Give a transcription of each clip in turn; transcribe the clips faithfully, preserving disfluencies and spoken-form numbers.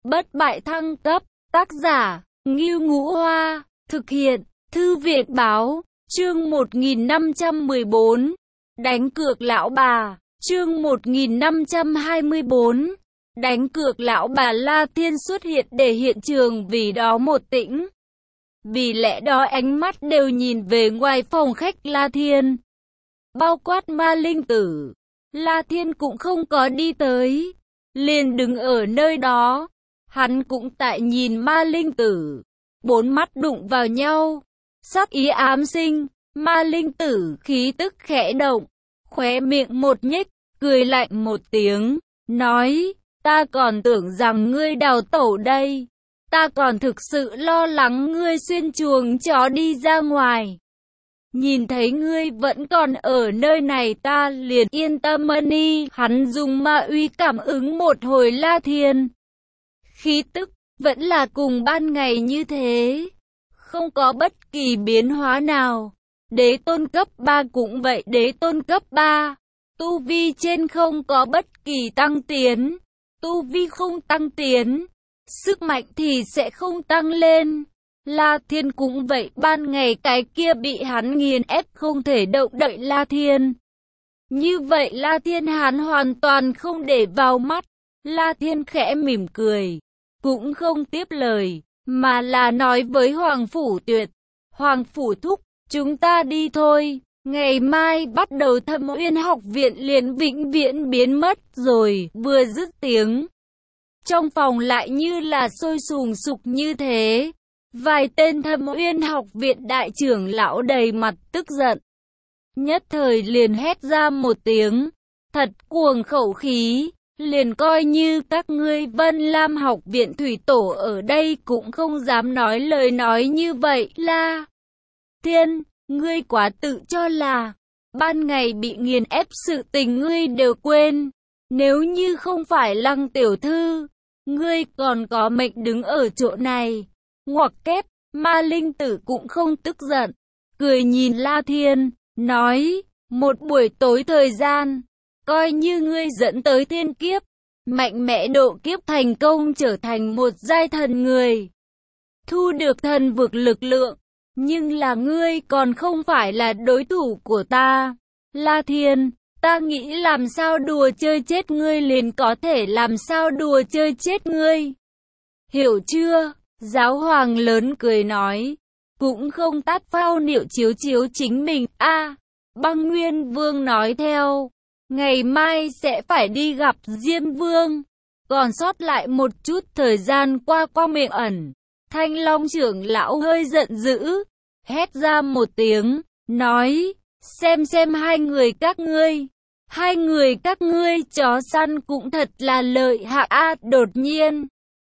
bất bại thăng cấp, tác giả, Ngưu Ngũ Hoa, thực hiện, Thư viện Báo, chương một nghìn năm trăm mười bốn, đánh cược lão bà, chương một nghìn năm trăm hai mươi bốn, đánh cược lão bà. La Thiên xuất hiện để hiện trường vì đó một tĩnh. Vì lẽ đó ánh mắt đều nhìn về ngoài phòng khách La Thiên. Bao quát Ma Linh Tử, La Thiên cũng không có đi tới, liền đứng ở nơi đó. Hắn cũng tại nhìn Ma Linh Tử, bốn mắt đụng vào nhau, sắc ý ám sinh. Ma Linh Tử khí tức khẽ động, khóe miệng một nhếch, cười lạnh một tiếng, nói, ta còn tưởng rằng ngươi đào tẩu đây, ta còn thực sự lo lắng ngươi xuyên chuồng chó đi ra ngoài. Nhìn thấy ngươi vẫn còn ở nơi này ta liền yên tâm đi. Hắn dùng ma uy cảm ứng một hồi La Thiên. Khí tức vẫn là cùng ban ngày như thế, không có bất kỳ biến hóa nào. Đế tôn cấp ba cũng vậy, đế tôn cấp ba, tu vi trên không có bất kỳ tăng tiến, tu vi không tăng tiến, sức mạnh thì sẽ không tăng lên. La Thiên cũng vậy, ban ngày cái kia bị hắn nghiền ép không thể động đậy La Thiên. Như vậy La Thiên hắn hoàn toàn không để vào mắt. La Thiên khẽ mỉm cười, cũng không tiếp lời, mà là nói với Hoàng Phủ Tuyệt, Hoàng Phủ Thúc, chúng ta đi thôi, ngày mai bắt đầu Thâm Uyên học viện liền vĩnh viễn biến mất rồi. Vừa dứt tiếng, trong phòng lại như là sôi sùng sục như thế. Vài tên Thâm Uyên học viện đại trưởng lão đầy mặt tức giận, nhất thời liền hét ra một tiếng, thật cuồng khẩu khí, liền coi như các ngươi Vân Lam học viện thủy tổ ở đây cũng không dám nói lời nói như vậy. La Thiên, ngươi quá tự cho là, ban ngày bị nghiền ép sự tình ngươi đều quên, nếu như không phải Lăng tiểu thư, ngươi còn có mệnh đứng ở chỗ này. Ngoặc kép, Ma Linh Tử cũng không tức giận, cười nhìn La Thiên, nói, một buổi tối thời gian, coi như ngươi dẫn tới thiên kiếp, mạnh mẽ độ kiếp thành công trở thành một giai thần người, thu được thần vực lực lượng, nhưng là ngươi còn không phải là đối thủ của ta. La Thiên, ta nghĩ làm sao đùa chơi chết ngươi liền có thể làm sao đùa chơi chết ngươi. Hiểu chưa? Giáo hoàng lớn cười nói, cũng không tát phao niệu chiếu chiếu chính mình. A, à, Băng Nguyên Vương nói theo, ngày mai sẽ phải đi gặp Diêm Vương, còn sót lại một chút thời gian qua qua miệng ẩn. Thanh Long trưởng lão hơi giận dữ, hét ra một tiếng, nói, xem xem hai người các ngươi, hai người các ngươi chó săn cũng thật là lợi hại. A, à, đột nhiên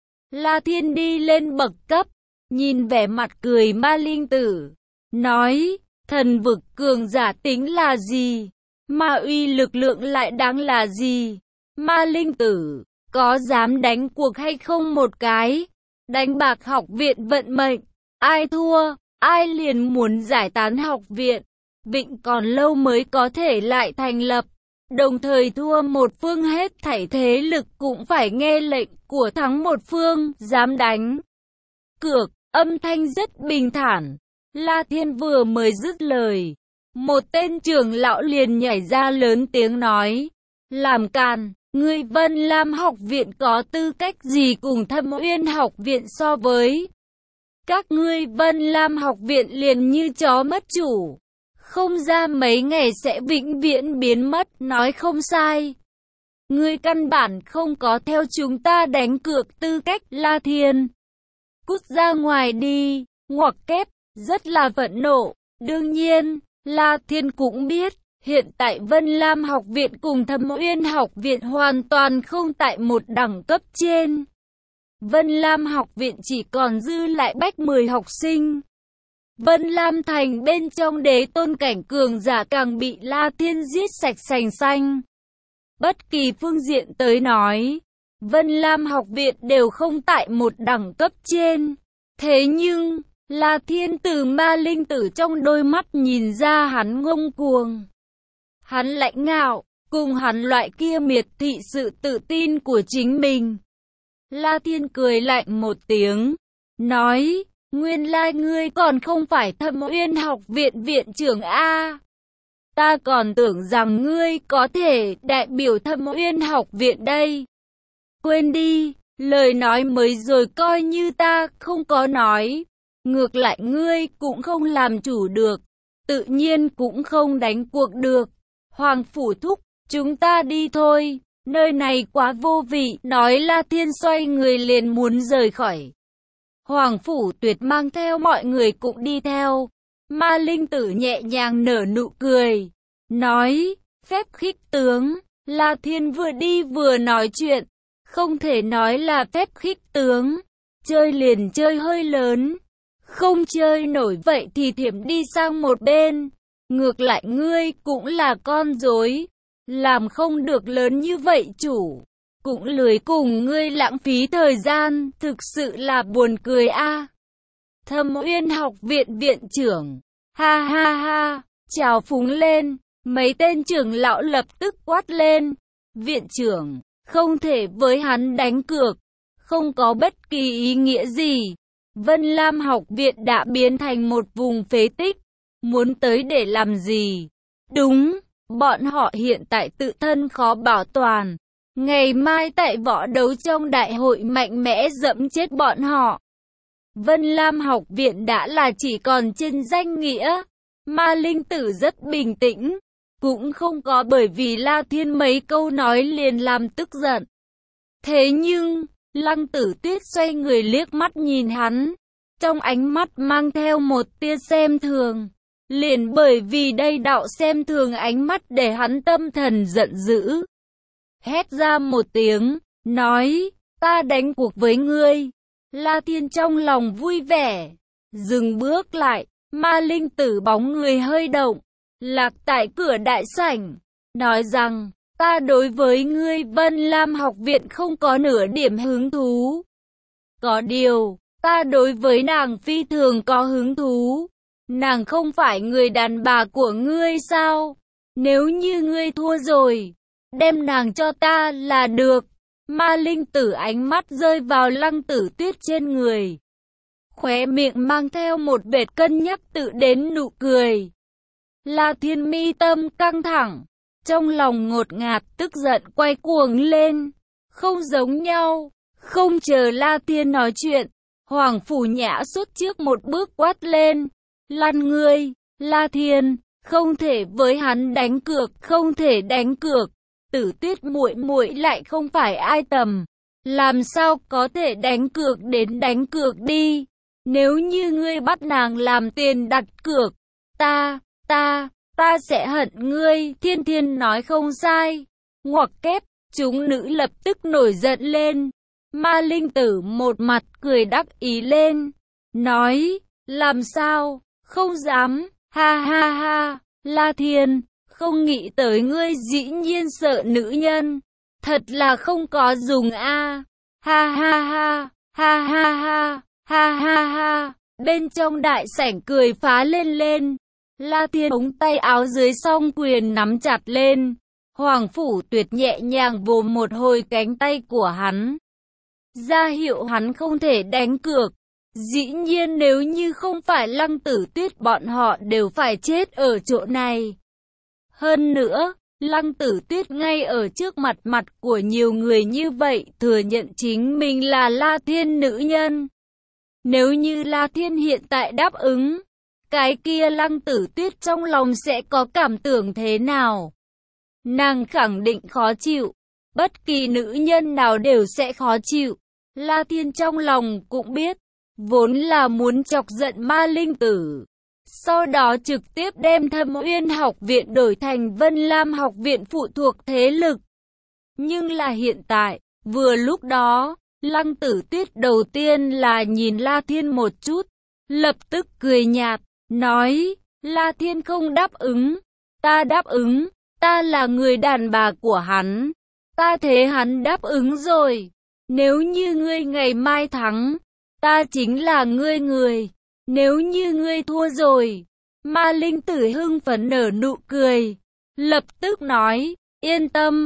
La Thiên đi lên bậc cấp, nhìn vẻ mặt cười Ma Linh Tử, nói, thần vực cường giả tính là gì, ma uy lực lượng lại đáng là gì. Ma Linh Tử, có dám đánh cuộc hay không một cái, đánh bạc học viện vận mệnh, ai thua, ai liền muốn giải tán học viện, vịnh còn lâu mới có thể lại thành lập. Đồng thời thua một phương hết thảy thế lực cũng phải nghe lệnh của thắng một phương, dám đánh cược. Âm thanh rất bình thản. La Thiên vừa mới dứt lời, một tên trưởng lão liền nhảy ra lớn tiếng nói, làm càn, ngươi Vân Lam học viện có tư cách gì cùng Thâm Uyên học viện so với? Các ngươi Vân Lam học viện liền như chó mất chủ, không ra mấy ngày sẽ vĩnh viễn biến mất, nói không sai. Ngươi căn bản không có theo chúng ta đánh cược tư cách. La Thiên, cút ra ngoài đi. Ngoặc kép, rất là phẫn nộ. Đương nhiên, La Thiên cũng biết, hiện tại Vân Lam học viện cùng Thâm Uyên học viện hoàn toàn không tại một đẳng cấp trên. Vân Lam học viện chỉ còn dư lại bách mười học sinh. Vân Lam thành bên trong đế tôn cảnh cường giả càng bị La Thiên giết sạch sành xanh. Bất kỳ phương diện tới nói, Vân Lam học viện đều không tại một đẳng cấp trên. Thế nhưng, La Thiên từ Ma Linh Tử trong đôi mắt nhìn ra hắn ngông cuồng. Hắn lãnh ngạo, cùng hắn loại kia miệt thị sự tự tin của chính mình. La Thiên cười lạnh một tiếng, nói, nguyên lai ngươi còn không phải Thâm Uyên học viện viện trưởng a. Ta còn tưởng rằng ngươi có thể đại biểu Thâm Uyên học viện đây. Quên đi, lời nói mới rồi coi như ta không có nói. Ngược lại ngươi cũng không làm chủ được, tự nhiên cũng không đánh cuộc được. Hoàng phủ thúc, chúng ta đi thôi, nơi này quá vô vị. Nói La Thiên xoay người liền muốn rời khỏi. Hoàng phủ tuyệt mang theo mọi người cũng đi theo. Ma Linh Tử nhẹ nhàng nở nụ cười, nói, phép khích tướng. La Thiên vừa đi vừa nói chuyện, không thể nói là phép khích tướng, chơi liền chơi hơi lớn, không chơi nổi vậy thì thiểm đi sang một bên. Ngược lại ngươi cũng là con rối, làm không được lớn như vậy chủ, cũng lười cùng ngươi lãng phí thời gian, thực sự là buồn cười a. À. Thâm Uyên học viện viện trưởng, ha ha ha, chào phúng lên, mấy tên trưởng lão lập tức quát lên, viện trưởng, không thể với hắn đánh cược, không có bất kỳ ý nghĩa gì. Vân Lam học viện đã biến thành một vùng phế tích, muốn tới để làm gì? Đúng, bọn họ hiện tại tự thân khó bảo toàn, ngày mai tại võ đấu trong đại hội mạnh mẽ dẫm chết bọn họ. Vân Lam học viện đã là chỉ còn trên danh nghĩa. Ma Linh Tử rất bình tĩnh, cũng không có bởi vì La Thiên mấy câu nói liền làm tức giận. Thế nhưng, Lăng Tử Tuyết xoay người liếc mắt nhìn hắn, trong ánh mắt mang theo một tia xem thường. Liền bởi vì đây đạo xem thường ánh mắt để hắn tâm thần giận dữ. Hét ra một tiếng, nói, ta đánh cuộc với ngươi. La Thiên trong lòng vui vẻ, dừng bước lại, Ma Linh Tử bóng người hơi động, lạc tại cửa đại sảnh, nói rằng, ta đối với ngươi Vân Lam học viện không có nửa điểm hứng thú. Có điều, ta đối với nàng phi thường có hứng thú. Nàng không phải người đàn bà của ngươi sao? Nếu như ngươi thua rồi, đem nàng cho ta là được. Ma Linh Tử ánh mắt rơi vào Lăng Tử Tuyết trên người, khóe miệng mang theo một vệt cân nhắc tự đến nụ cười. La Thiên mi tâm căng thẳng, trong lòng ngột ngạt tức giận quay cuồng lên. Không giống nhau, không chờ La Thiên nói chuyện, Hoàng Phủ Nhã xuất trước một bước quát lên, lăn ngươi, La Thiên, không thể với hắn đánh cược, không thể đánh cược. Tử Tuyết muội muội lại không phải ai tầm, làm sao có thể đánh cược, đến đánh cược đi. Nếu như ngươi bắt nàng làm tiền đặt cược, ta, ta, ta sẽ hận ngươi. Thiên Thiên nói không sai. Ngoặc kép, chúng nữ lập tức nổi giận lên. Ma Linh Tử một mặt cười đắc ý lên, nói, làm sao, không dám, ha ha ha, La Thiên, không nghĩ tới ngươi dĩ nhiên sợ nữ nhân, thật là không có dùng a. Ha ha ha, ha ha ha, ha ha ha. Bên trong đại sảnh cười phá lên lên. La Thiên ống tay áo dưới song quyền nắm chặt lên. Hoàng Phủ Tuyệt nhẹ nhàng vồ một hồi cánh tay của hắn, ra hiệu hắn không thể đánh cược. Dĩ nhiên nếu như không phải Lăng Tử Tuyết bọn họ đều phải chết ở chỗ này. Hơn nữa, Lăng Tử Tuyết ngay ở trước mặt mặt của nhiều người như vậy thừa nhận chính mình là La Thiên nữ nhân. Nếu như La Thiên hiện tại đáp ứng, cái kia Lăng Tử Tuyết trong lòng sẽ có cảm tưởng thế nào? Nàng khẳng định khó chịu, bất kỳ nữ nhân nào đều sẽ khó chịu. La Thiên trong lòng cũng biết, vốn là muốn chọc giận Ma Linh Tử, sau đó trực tiếp đem Thâm Uyên học viện đổi thành Vân Lam học viện phụ thuộc thế lực. Nhưng là hiện tại, vừa lúc đó, Lăng Tử Tuyết đầu tiên là nhìn La Thiên một chút, lập tức cười nhạt, nói, La Thiên không đáp ứng, ta đáp ứng, ta là người đàn bà của hắn, ta thế hắn đáp ứng rồi, nếu như ngươi ngày mai thắng, ta chính là ngươi người, nếu như ngươi thua rồi. Ma Linh Tử hưng phấn nở nụ cười, lập tức nói, yên tâm,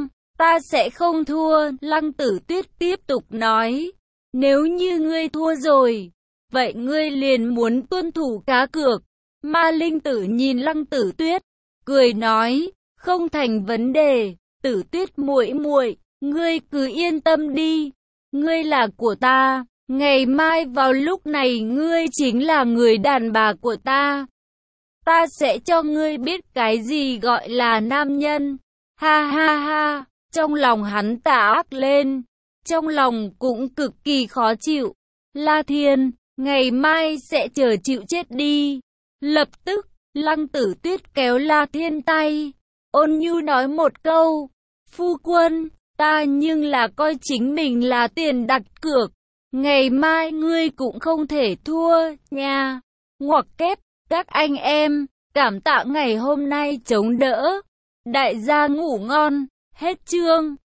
Ta sẽ không thua, Lăng Tử Tuyết tiếp tục nói. Nếu như ngươi thua rồi, vậy ngươi liền muốn tuân thủ cá cược. Ma Linh Tử nhìn Lăng Tử Tuyết, cười nói, không thành vấn đề, Tử Tuyết muội muội, ngươi cứ yên tâm đi, ngươi là của ta, ngày mai vào lúc này ngươi chính là người đàn bà của ta. Ta sẽ cho ngươi biết cái gì gọi là nam nhân. Ha ha ha, trong lòng hắn tà ác lên, trong lòng cũng cực kỳ khó chịu. La Thiên, ngày mai sẽ chờ chịu chết đi. Lập tức, Lăng Tử Tuyết kéo La Thiên tay, ôn nhu nói một câu, phu quân, ta nhưng là coi chính mình là tiền đặt cược, ngày mai ngươi cũng không thể thua, nha. Ngoặc kép, các anh em, cảm tạ ngày hôm nay chống đỡ. Đại gia ngủ ngon, hết chương.